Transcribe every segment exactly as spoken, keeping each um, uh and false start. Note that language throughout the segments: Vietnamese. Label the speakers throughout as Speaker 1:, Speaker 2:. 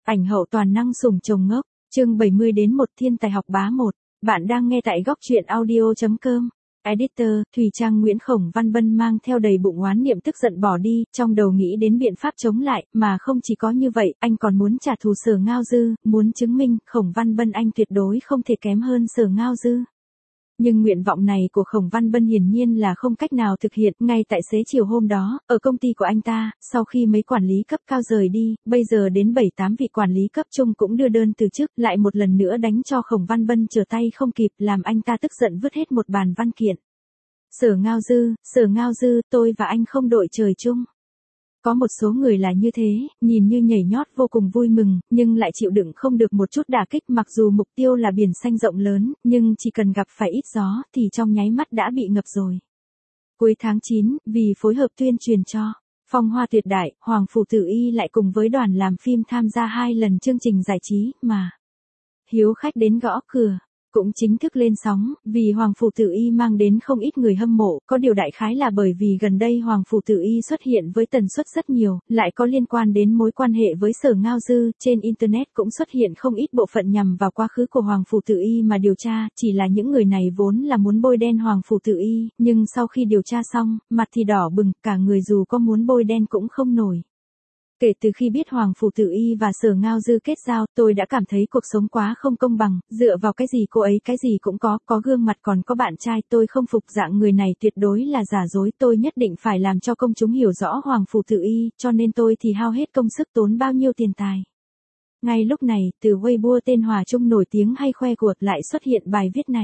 Speaker 1: Ảnh hậu toàn năng sủng chồng ngốc, chương bảy mươi đến một thiên tài học bá một. Bạn đang nghe tại góc truyện audio.com. Editor, Thùy Trang Nguyễn Khổng Văn Bân mang theo đầy bụng oán niệm tức giận bỏ đi, trong đầu nghĩ đến biện pháp chống lại, mà không chỉ có như vậy, anh còn muốn trả thù Sở Ngao Dư, muốn chứng minh Khổng Văn Bân anh tuyệt đối không thể kém hơn Sở Ngao Dư. Nhưng nguyện vọng này của Khổng Văn Bân hiển nhiên là không cách nào thực hiện, ngay tại xế chiều hôm đó, ở công ty của anh ta, sau khi mấy quản lý cấp cao rời đi, bây giờ đến bảy tám vị quản lý cấp trung cũng đưa đơn từ chức, lại một lần nữa đánh cho Khổng Văn Bân trở tay không kịp, làm anh ta tức giận vứt hết một bàn văn kiện. Sở Ngao Dư, Sở Ngao Dư, tôi và anh không đội trời chung. Có một số người là như thế, nhìn như nhảy nhót vô cùng vui mừng, nhưng lại chịu đựng không được một chút đả kích, mặc dù mục tiêu là biển xanh rộng lớn, nhưng chỉ cần gặp phải ít gió, thì trong nháy mắt đã bị ngập rồi. Cuối tháng chín, vì phối hợp tuyên truyền cho Phong Hoa Tuyệt Đại, Hoàng Phủ Tử Y lại cùng với đoàn làm phim tham gia hai lần chương trình giải trí, mà hiếu khách đến gõ cửa cũng chính thức lên sóng, vì Hoàng Phủ Tử Y mang đến không ít người hâm mộ, có điều đại khái là bởi vì gần đây Hoàng Phủ Tử Y xuất hiện với tần suất rất nhiều, lại có liên quan đến mối quan hệ với Sở Ngao Dư, trên Internet cũng xuất hiện không ít bộ phận nhằm vào quá khứ của Hoàng Phủ Tử Y mà điều tra, chỉ là những người này vốn là muốn bôi đen Hoàng Phủ Tử Y, nhưng sau khi điều tra xong, mặt thì đỏ bừng, cả người dù có muốn bôi đen cũng không nổi. Kể từ khi biết Hoàng Phủ Tử Y và Sở Ngao Dư kết giao, tôi đã cảm thấy cuộc sống quá không công bằng, dựa vào cái gì cô ấy cái gì cũng có, có gương mặt còn có bạn trai, tôi không phục dạng người này tuyệt đối là giả dối, tôi nhất định phải làm cho công chúng hiểu rõ Hoàng Phủ Tử Y, cho nên tôi thì hao hết công sức tốn bao nhiêu tiền tài. Ngay lúc này, từ Weibo tên Hòa Trung nổi tiếng hay khoe cuộc lại xuất hiện bài viết này.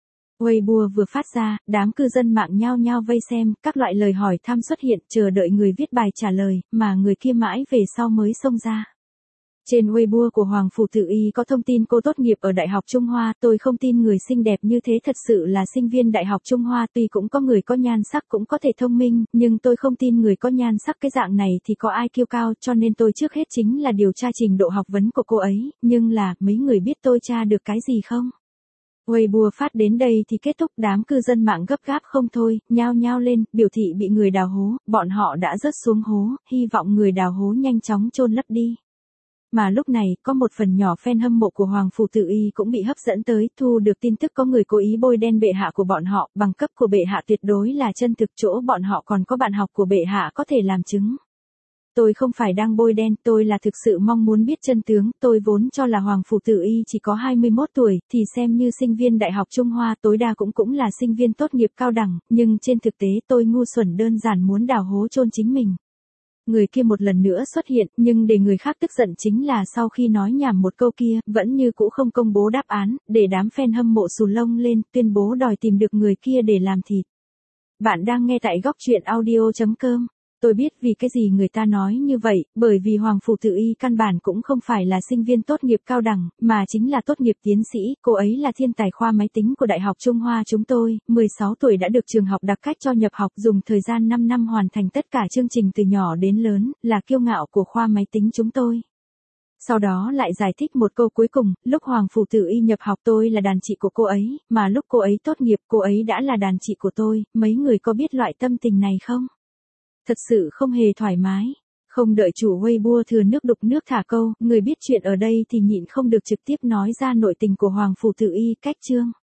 Speaker 1: Weibo vừa phát ra, đám cư dân mạng nhao nhao vây xem, các loại lời hỏi thăm xuất hiện, chờ đợi người viết bài trả lời, mà người kia mãi về sau mới xông ra. Trên Weibo của Hoàng Phủ Tử Y có thông tin cô tốt nghiệp ở Đại học Trung Hoa, tôi không tin người xinh đẹp như thế thật sự là sinh viên Đại học Trung Hoa, tuy cũng có người có nhan sắc cũng có thể thông minh, nhưng tôi không tin người có nhan sắc cái dạng này thì có ai kiêu cao, cho nên tôi trước hết chính là điều tra trình độ học vấn của cô ấy, nhưng là, mấy người biết tôi tra được cái gì không? Weibo phát đến đây thì kết thúc, đám cư dân mạng gấp gáp không thôi, nhao nhao lên, biểu thị bị người đào hố, bọn họ đã rớt xuống hố, hy vọng người đào hố nhanh chóng chôn lấp đi. Mà lúc này, có một phần nhỏ fan hâm mộ của Hoàng Phủ Tử Y cũng bị hấp dẫn tới, thu được tin tức có người cố ý bôi đen bệ hạ của bọn họ, bằng cấp của bệ hạ tuyệt đối là chân thực, chỗ bọn họ còn có bạn học của bệ hạ có thể làm chứng. Tôi không phải đang bôi đen, tôi là thực sự mong muốn biết chân tướng, tôi vốn cho là Hoàng Phủ Tử Y chỉ có hai mươi mốt tuổi, thì xem như sinh viên Đại học Trung Hoa, tối đa cũng cũng là sinh viên tốt nghiệp cao đẳng, nhưng trên thực tế tôi ngu xuẩn đơn giản muốn đào hố chôn chính mình. Người kia một lần nữa xuất hiện, nhưng để người khác tức giận chính là sau khi nói nhảm một câu kia, vẫn như cũ không công bố đáp án, để đám fan hâm mộ xù lông lên, tuyên bố đòi tìm được người kia để làm thịt. Bạn đang nghe tại góc truyện audio.com. Tôi biết vì cái gì người ta nói như vậy, bởi vì Hoàng Phủ Tử Y căn bản cũng không phải là sinh viên tốt nghiệp cao đẳng, mà chính là tốt nghiệp tiến sĩ, cô ấy là thiên tài khoa máy tính của Đại học Trung Hoa chúng tôi, mười sáu tuổi đã được trường học đặc cách cho nhập học, dùng thời gian năm năm hoàn thành tất cả chương trình từ nhỏ đến lớn, là kiêu ngạo của khoa máy tính chúng tôi. Sau đó lại giải thích một câu cuối cùng, lúc Hoàng Phủ Tử Y nhập học tôi là đàn chị của cô ấy, mà lúc cô ấy tốt nghiệp cô ấy đã là đàn chị của tôi, mấy người có biết loại tâm tình này không? Thật sự không hề thoải mái. Không đợi chủ Weibo thừa nước đục nước thả câu, người biết chuyện ở đây thì nhịn không được trực tiếp nói ra nội tình của Hoàng Phủ Tử Y, cách chương.